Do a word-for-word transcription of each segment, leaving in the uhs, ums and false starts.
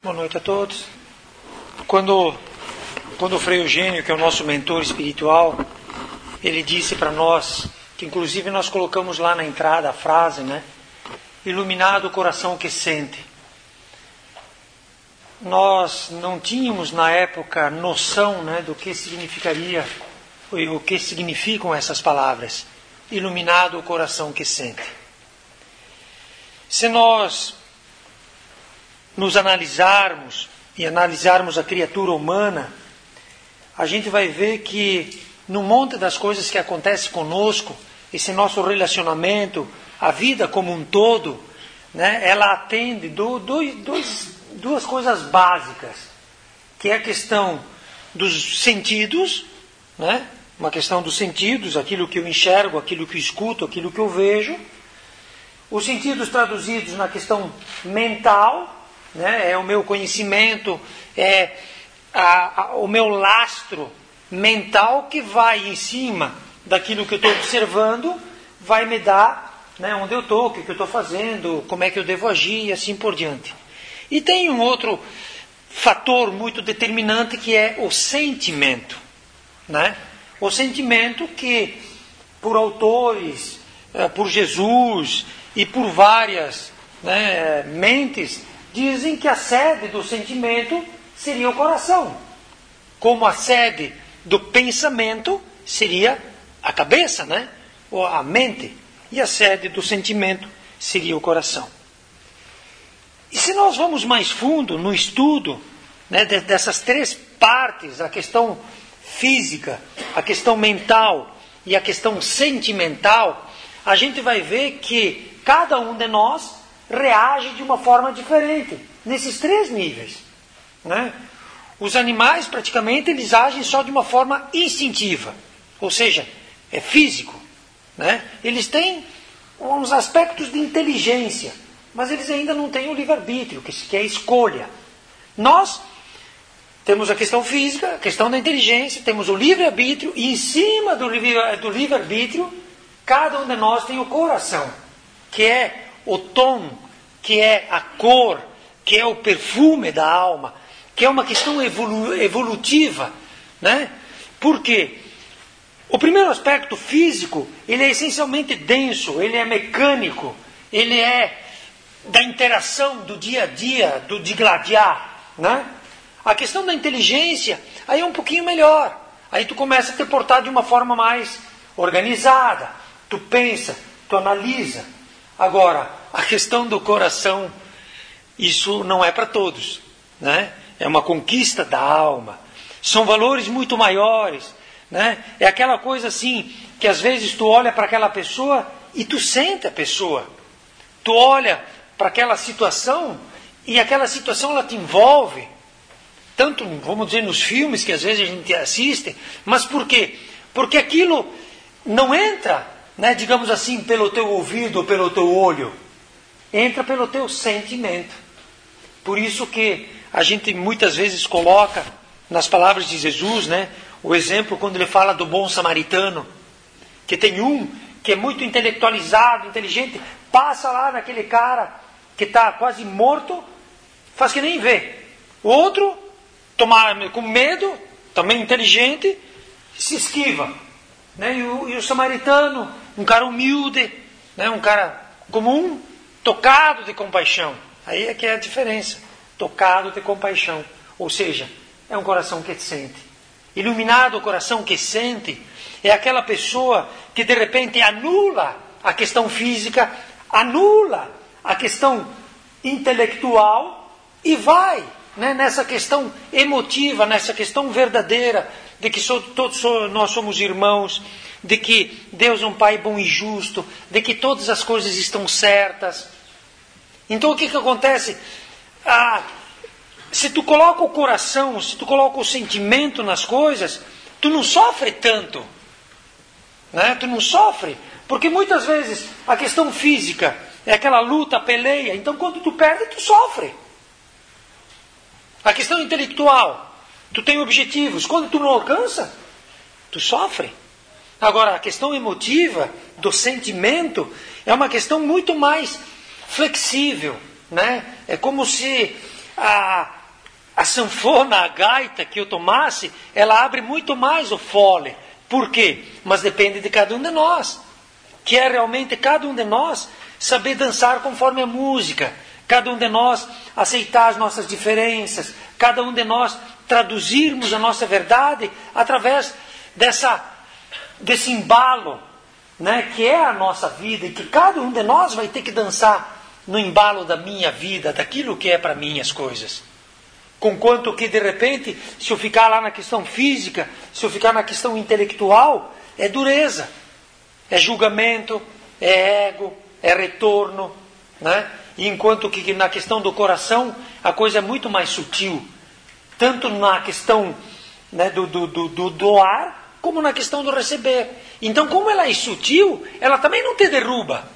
Boa noite a todos. Quando, quando o Frei Eugênio, que é o nosso mentor espiritual, ele disse para nós, que inclusive nós colocamos lá na entrada a frase, né? Iluminado o coração que sente. Nós não tínhamos na época noção, né, do que significaria, o que significam essas palavras. Iluminado o coração que sente. Se nós nos analisarmos e analisarmos a criatura humana, a gente vai ver que no monte das coisas que acontecem conosco, esse nosso relacionamento, a vida como um todo, né, ela atende do, do, dois, duas coisas básicas, que é a questão dos sentidos, né, uma questão dos sentidos, aquilo que eu enxergo, aquilo que eu escuto, aquilo que eu vejo, os sentidos traduzidos na questão mental, né, é o meu conhecimento, é a, a, o meu lastro mental que vai em cima daquilo que eu estou observando, vai me dar, né, onde eu estou, o que eu estou fazendo, como é que eu devo agir e assim por diante. E tem um outro fator muito determinante que é o sentimento, né? O sentimento que por autores, por Jesus e por várias, né, mentes, dizem que a sede do sentimento seria o coração, como a sede do pensamento seria a cabeça, né? Ou a mente, e a sede do sentimento seria o coração. E se nós vamos mais fundo no estudo, né, dessas três partes, a questão física, a questão mental e a questão sentimental, a gente vai ver que cada um de nós reage de uma forma diferente, nesses três níveis, né? Os animais, praticamente, eles agem só de uma forma instintiva, ou seja, é físico, né? Eles têm uns aspectos de inteligência, mas eles ainda não têm o livre-arbítrio, que é a escolha. Nós temos a questão física, a questão da inteligência, temos o livre-arbítrio, e em cima do livre-arbítrio, cada um de nós tem o coração, que é o tom, que é a cor, que é o perfume da alma, que é uma questão evolu- evolutiva, né? Por quê? O primeiro aspecto físico, ele é essencialmente denso, ele é mecânico, ele é da interação do dia a dia, do digladiar, né? A questão da inteligência, aí é um pouquinho melhor. Aí tu começa a te portar de uma forma mais organizada, tu pensa, tu analisa. Agora, a questão do coração, isso não é para todos, né? É uma conquista da alma. São valores muito maiores, né? É aquela coisa assim, que às vezes tu olha para aquela pessoa e tu sente a pessoa. Tu olha para aquela situação e aquela situação ela te envolve. Tanto, vamos dizer, nos filmes que às vezes a gente assiste, mas por quê? Porque aquilo não entra, né, digamos assim, pelo teu ouvido ou pelo teu olho, entra pelo teu sentimento. Por isso que a gente muitas vezes coloca nas palavras de Jesus, né, o exemplo quando ele fala do bom samaritano, que tem um que é muito intelectualizado, inteligente, passa lá naquele cara que está quase morto, faz que nem vê. O outro, tomar, com medo, também inteligente, se esquiva. Né? E, o, e o samaritano, um cara humilde, né? Um cara comum, tocado de compaixão. Aí é que é a diferença. Tocado de compaixão. Ou seja, é um coração que sente. Iluminado o coração que sente é aquela pessoa que de repente anula a questão física, anula a questão intelectual e vai, né, nessa questão emotiva, nessa questão verdadeira de que so, todos so, nós somos irmãos, de que Deus é um Pai bom e justo, de que todas as coisas estão certas. Então o que, que acontece? Ah, se tu coloca o coração, se tu coloca o sentimento nas coisas, tu não sofre tanto, né? Tu não sofre, porque muitas vezes a questão física é aquela luta, peleia, então quando tu perde, tu sofre. A questão intelectual, tu tem objetivos, quando tu não alcança, tu sofre. Agora, a questão emotiva, do sentimento, é uma questão muito mais flexível, né? É como se a, a sanfona, a gaita que eu tomasse, ela abre muito mais o fole. Por quê? Mas depende de cada um de nós. Que é realmente cada um de nós saber dançar conforme a música. Cada um de nós aceitar as nossas diferenças. Cada um de nós traduzirmos a nossa verdade através dessa, desse embalo, né, que é a nossa vida. E que cada um de nós vai ter que dançar no embalo da minha vida, daquilo que é para mim as coisas. Conquanto que, de repente, se eu ficar lá na questão física, se eu ficar na questão intelectual, é dureza, é julgamento, é ego, é retorno, né? E enquanto que na questão do coração, a coisa é muito mais sutil, tanto na questão, né, do, do, do, do doar, como na questão do receber. Então, como ela é sutil, ela também não te derruba.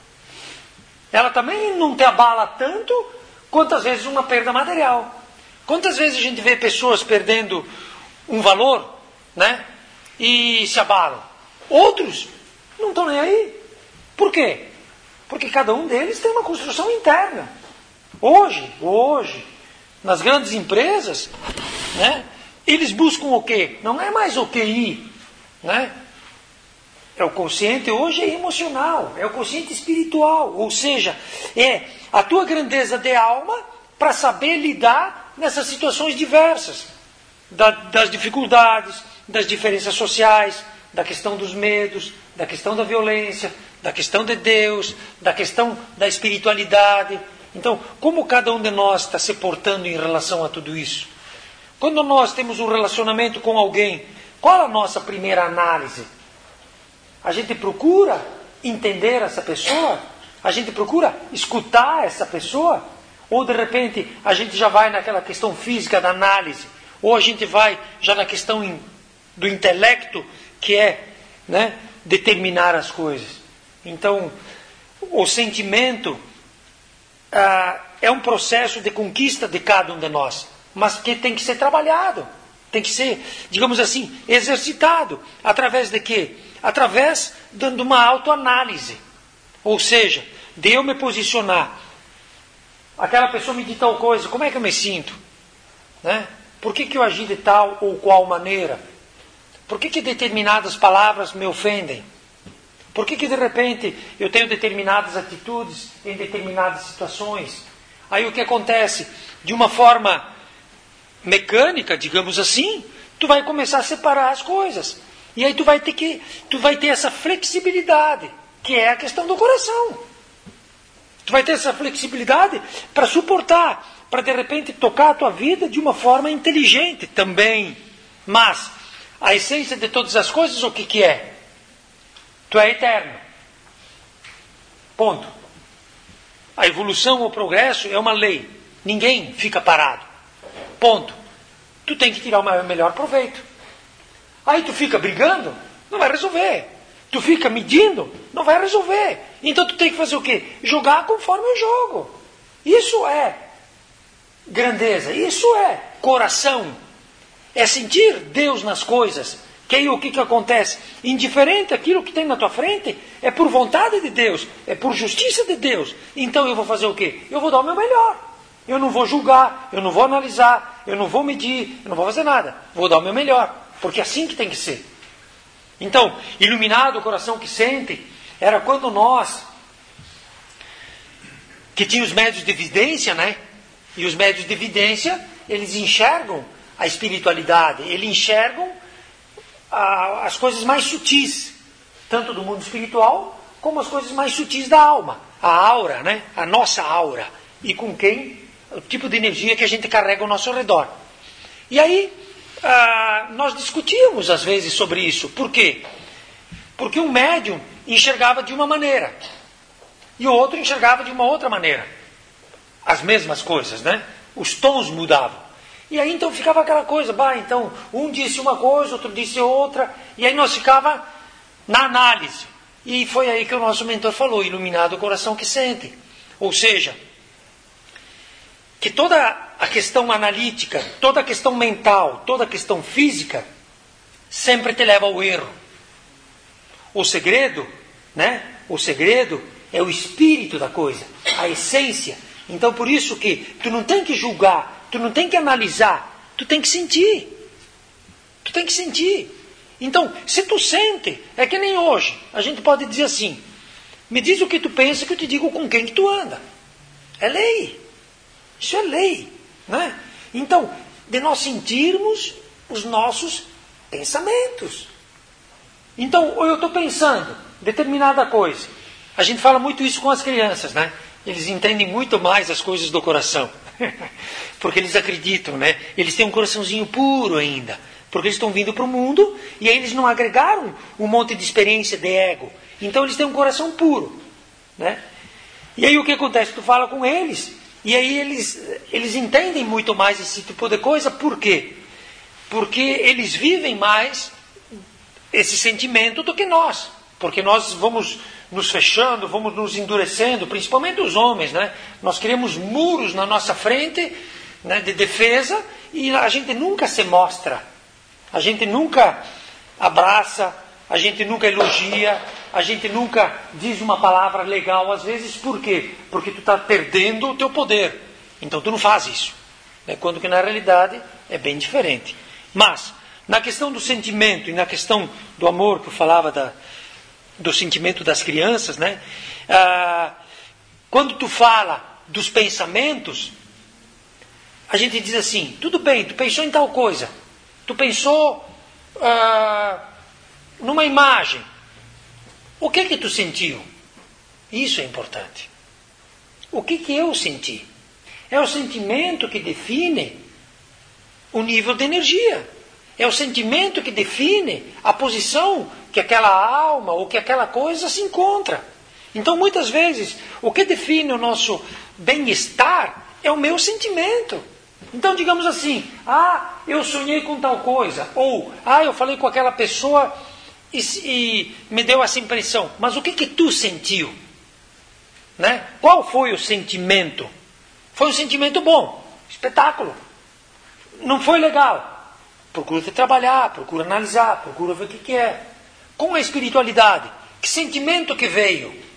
Ela também não te abala tanto quanto às vezes uma perda material. Quantas vezes a gente vê pessoas perdendo um valor, né, e se abalam? Outros não estão nem aí. Por quê? Porque cada um deles tem uma construção interna. Hoje, hoje, nas grandes empresas, né, eles buscam o quê? Não é mais o Q I, né? É o consciente hoje é emocional, é o consciente espiritual. Ou seja, é a tua grandeza de alma para saber lidar nessas situações diversas. Da, das dificuldades, das diferenças sociais, da questão dos medos, da questão da violência, da questão de Deus, da questão da espiritualidade. Então, como cada um de nós está se portando em relação a tudo isso? Quando nós temos um relacionamento com alguém, qual a nossa primeira análise? A gente procura entender essa pessoa? A gente procura escutar essa pessoa? Ou de repente a gente já vai naquela questão física da análise? Ou a gente vai já na questão in, do intelecto, que é, né, determinar as coisas? Então, o sentimento ah, é um processo de conquista de cada um de nós, mas que tem que ser trabalhado, tem que ser, digamos assim, exercitado. Através de quê? Através de uma autoanálise. Ou seja, de eu me posicionar. Aquela pessoa me diz tal coisa, como é que eu me sinto? Né? Por que, que eu agi de tal ou qual maneira? Por que, que determinadas palavras me ofendem? Por que, que de repente eu tenho determinadas atitudes em determinadas situações? Aí o que acontece? De uma forma mecânica, digamos assim, tu vai começar a separar as coisas. E aí tu vai ter que, tu vai ter essa flexibilidade, que é a questão do coração. Tu vai ter essa flexibilidade para suportar, para de repente tocar a tua vida de uma forma inteligente também. Mas a essência de todas as coisas, o que, que é? Tu é eterno. Ponto. A evolução ou o progresso é uma lei. Ninguém fica parado. Ponto. Tu tem que tirar o melhor proveito. Aí tu fica brigando, não vai resolver. Tu fica medindo, não vai resolver. Então tu tem que fazer o quê? Jogar conforme o jogo. Isso é grandeza, isso é coração. É sentir Deus nas coisas. Que aí o que, que acontece? Indiferente aquilo que tem na tua frente, é por vontade de Deus, é por justiça de Deus. Então eu vou fazer o quê? Eu vou dar o meu melhor. Eu não vou julgar, eu não vou analisar, eu não vou medir, eu não vou fazer nada. Vou dar o meu melhor. Porque é assim que tem que ser. Então, iluminado o coração que sente, era quando nós, que tinha os médios de evidência, né? E os médios de evidência, eles enxergam a espiritualidade, eles enxergam a, as coisas mais sutis, tanto do mundo espiritual, como as coisas mais sutis da alma. A aura, né? A nossa aura. E com quem, o tipo de energia que a gente carrega ao nosso redor. E aí, Ah, nós discutíamos às vezes sobre isso. Por quê? Porque um médium enxergava de uma maneira e o outro enxergava de uma outra maneira. As mesmas coisas, né? Os tons mudavam. E aí então ficava aquela coisa, bah, então um disse uma coisa, outro disse outra, e aí nós ficava na análise. E foi aí que o nosso mentor falou, iluminado o coração que sente. Ou seja, que toda a questão analítica, toda a questão mental, toda a questão física, sempre te leva ao erro. O segredo, né? O segredo é o espírito da coisa, a essência. Então por isso que tu não tem que julgar tu não tem que analisar, tu tem que sentir. Tu tem que sentir. Então, se tu sente, é que nem hoje, a gente pode dizer assim, me diz o que tu pensa que eu te digo com quem que tu anda. É lei. Isso é lei. Né? Então, de nós sentirmos os nossos pensamentos. Então, eu estou pensando determinada coisa. A gente fala muito isso com as crianças, né? Eles entendem muito mais as coisas do coração. Porque eles acreditam, né? Eles têm um coraçãozinho puro ainda. Porque eles estão vindo para o mundo e aí eles não agregaram um monte de experiência de ego. Então eles têm um coração puro. Né? E aí o que acontece? Tu fala com eles e aí eles, eles entendem muito mais esse tipo de coisa. Por quê? Porque eles vivem mais esse sentimento do que nós. Porque nós vamos nos fechando, vamos nos endurecendo, principalmente os homens. Né? Nós criamos muros na nossa frente, né, de defesa e a gente nunca se mostra. A gente nunca abraça, a gente nunca elogia, a gente nunca diz uma palavra legal às vezes. Por quê? Porque tu está perdendo o teu poder. Então tu não faz isso. Né? Quando que na realidade é bem diferente. Mas, na questão do sentimento e na questão do amor, que eu falava da, do sentimento das crianças, né? Ah, quando tu fala dos pensamentos, a gente diz assim, tudo bem, tu pensou em tal coisa. Tu pensou ah, numa imagem. O que que tu sentiu? Isso é importante. O que que eu senti? É o sentimento que define o nível de energia. É o sentimento que define a posição que aquela alma ou que aquela coisa se encontra. Então, muitas vezes, o que define o nosso bem-estar é o meu sentimento. Então, digamos assim, ah, eu sonhei com tal coisa, ou, ah, eu falei com aquela pessoa e, e me deu essa impressão. Mas o que que tu sentiu? Né? Qual foi o sentimento? Foi um sentimento bom, espetáculo. Não foi legal? Procura te trabalhar, procura analisar, procura ver o que que é. Com a espiritualidade, que sentimento que veio?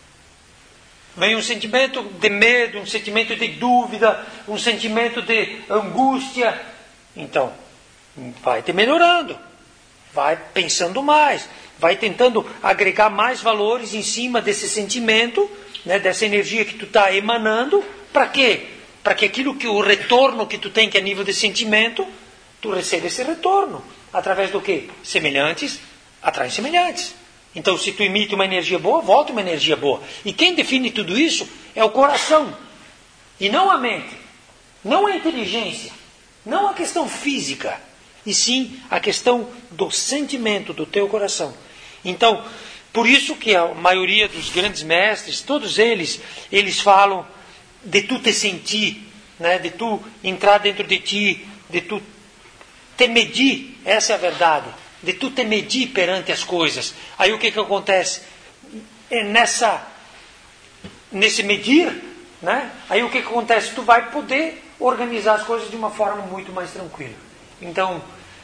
Vem um sentimento de medo, um sentimento de dúvida, um sentimento de angústia. Então, vai te melhorando. Vai pensando mais. Vai tentando agregar mais valores em cima desse sentimento, né, dessa energia que tu está emanando. Para quê? Para que aquilo que o retorno que tu tem, que é nível de sentimento, tu receba esse retorno. Através do quê? Semelhantes atraem semelhantes. Então, se tu emite uma energia boa, volta uma energia boa. E quem define tudo isso é o coração. E não a mente. Não a inteligência. Não a questão física. E sim a questão do sentimento do teu coração. Então, por isso que a maioria dos grandes mestres, todos eles, eles falam de tu te sentir, né? De tu entrar dentro de ti, de tu te medir. Essa é a verdade. De tu te medir perante as coisas. Aí o que que acontece? É nessa, nesse medir, né? Aí o que que acontece? Tu vai poder organizar as coisas de uma forma muito mais tranquila. Então,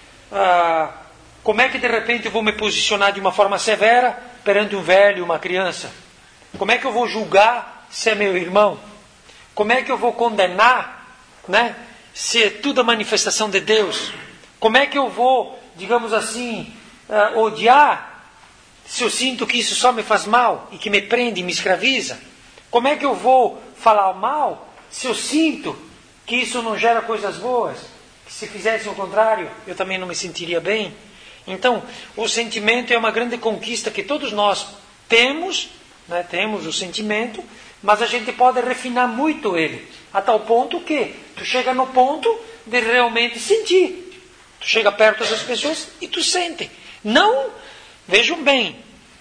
ah, como é que de repente eu vou me posicionar de uma forma severa perante um velho, uma criança? Como é que eu vou julgar se é meu irmão? Como é que eu vou condenar, né, se é tudo a manifestação de Deus? Como é que eu vou, digamos assim, uh, odiar se eu sinto que isso só me faz mal e que me prende e me escraviza? Como é que eu vou falar mal se eu sinto que isso não gera coisas boas? Que se fizesse o contrário, eu também não me sentiria bem? Então, o sentimento é uma grande conquista que todos nós temos, né, temos o sentimento, mas a gente pode refinar muito ele, a tal ponto que tu chega no ponto de realmente sentir. Tu chega perto dessas pessoas e tu sente. Não, vejam bem,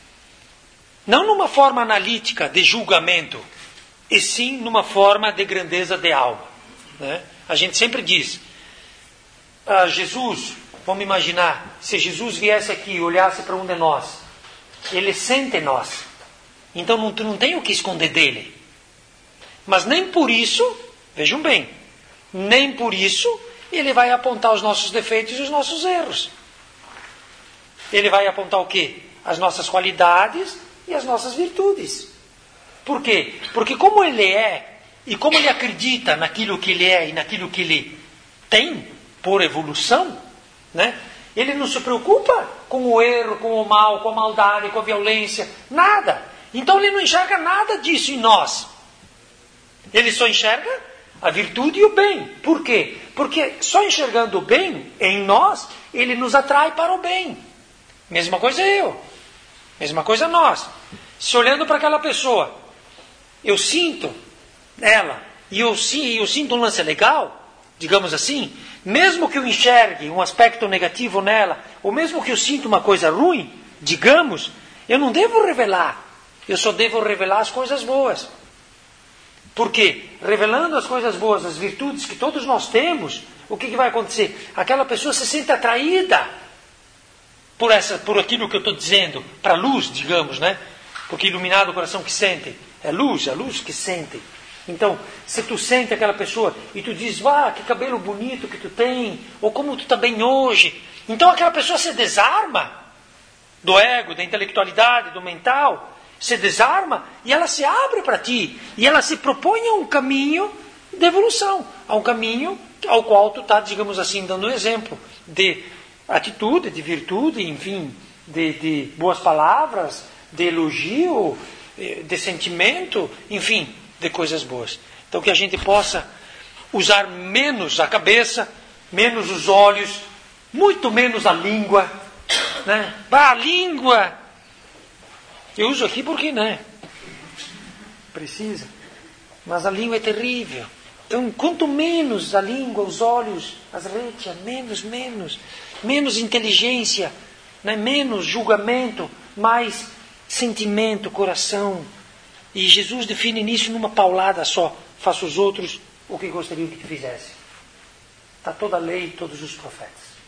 não numa forma analítica de julgamento, e sim numa forma de grandeza de alma. Né? A gente sempre diz, ah, Jesus, vamos imaginar, se Jesus viesse aqui e olhasse para um de nós, ele sente nós. Então não, tu não tem o que esconder dele. Mas nem por isso, vejam bem, nem por isso ele vai apontar os nossos defeitos e os nossos erros. Ele vai apontar o quê? As nossas qualidades e as nossas virtudes. Por quê? Porque como ele é e como ele acredita naquilo que ele é e naquilo que ele tem por evolução, né? Ele não se preocupa com o erro, com o mal, com a maldade, com a violência, nada. Então ele não enxerga nada disso em nós. Ele só enxerga a virtude e o bem. Por quê? Porque só enxergando o bem em nós, ele nos atrai para o bem. Mesma coisa eu. Mesma coisa nós. Se olhando para aquela pessoa, eu sinto ela, e eu, eu sinto um lance legal, digamos assim, mesmo que eu enxergue um aspecto negativo nela, ou mesmo que eu sinta uma coisa ruim, digamos, eu não devo revelar. Eu só devo revelar as coisas boas. Por quê? Revelando as coisas boas, as virtudes que todos nós temos, o que, que vai acontecer? Aquela pessoa se sente atraída por, essa, por aquilo que eu estou dizendo, para a luz, digamos, né? Porque iluminado o coração que sente. É luz, é luz que sente. Então, se tu sente aquela pessoa e tu diz, vá, que cabelo bonito que tu tem, ou como tu está bem hoje. Então aquela pessoa se desarma do ego, da intelectualidade, do mental, se desarma e ela se abre para ti. E ela se propõe a um caminho de evolução, a um caminho ao qual tu está, digamos assim, dando um exemplo de atitude, de virtude, enfim, de, de boas palavras, de elogio, de sentimento, enfim, de coisas boas. Então que a gente possa usar menos a cabeça, menos os olhos, muito menos a língua, né? Bah, a língua! Eu uso aqui porque, né? Precisa. Mas a língua é terrível. Então, quanto menos a língua, os olhos, as redes, menos, menos. Menos inteligência, né? Menos julgamento, mais sentimento, coração. E Jesus define nisso numa paulada só. Faça os outros o que gostariam que te fizesse. Está toda a lei e todos os profetas.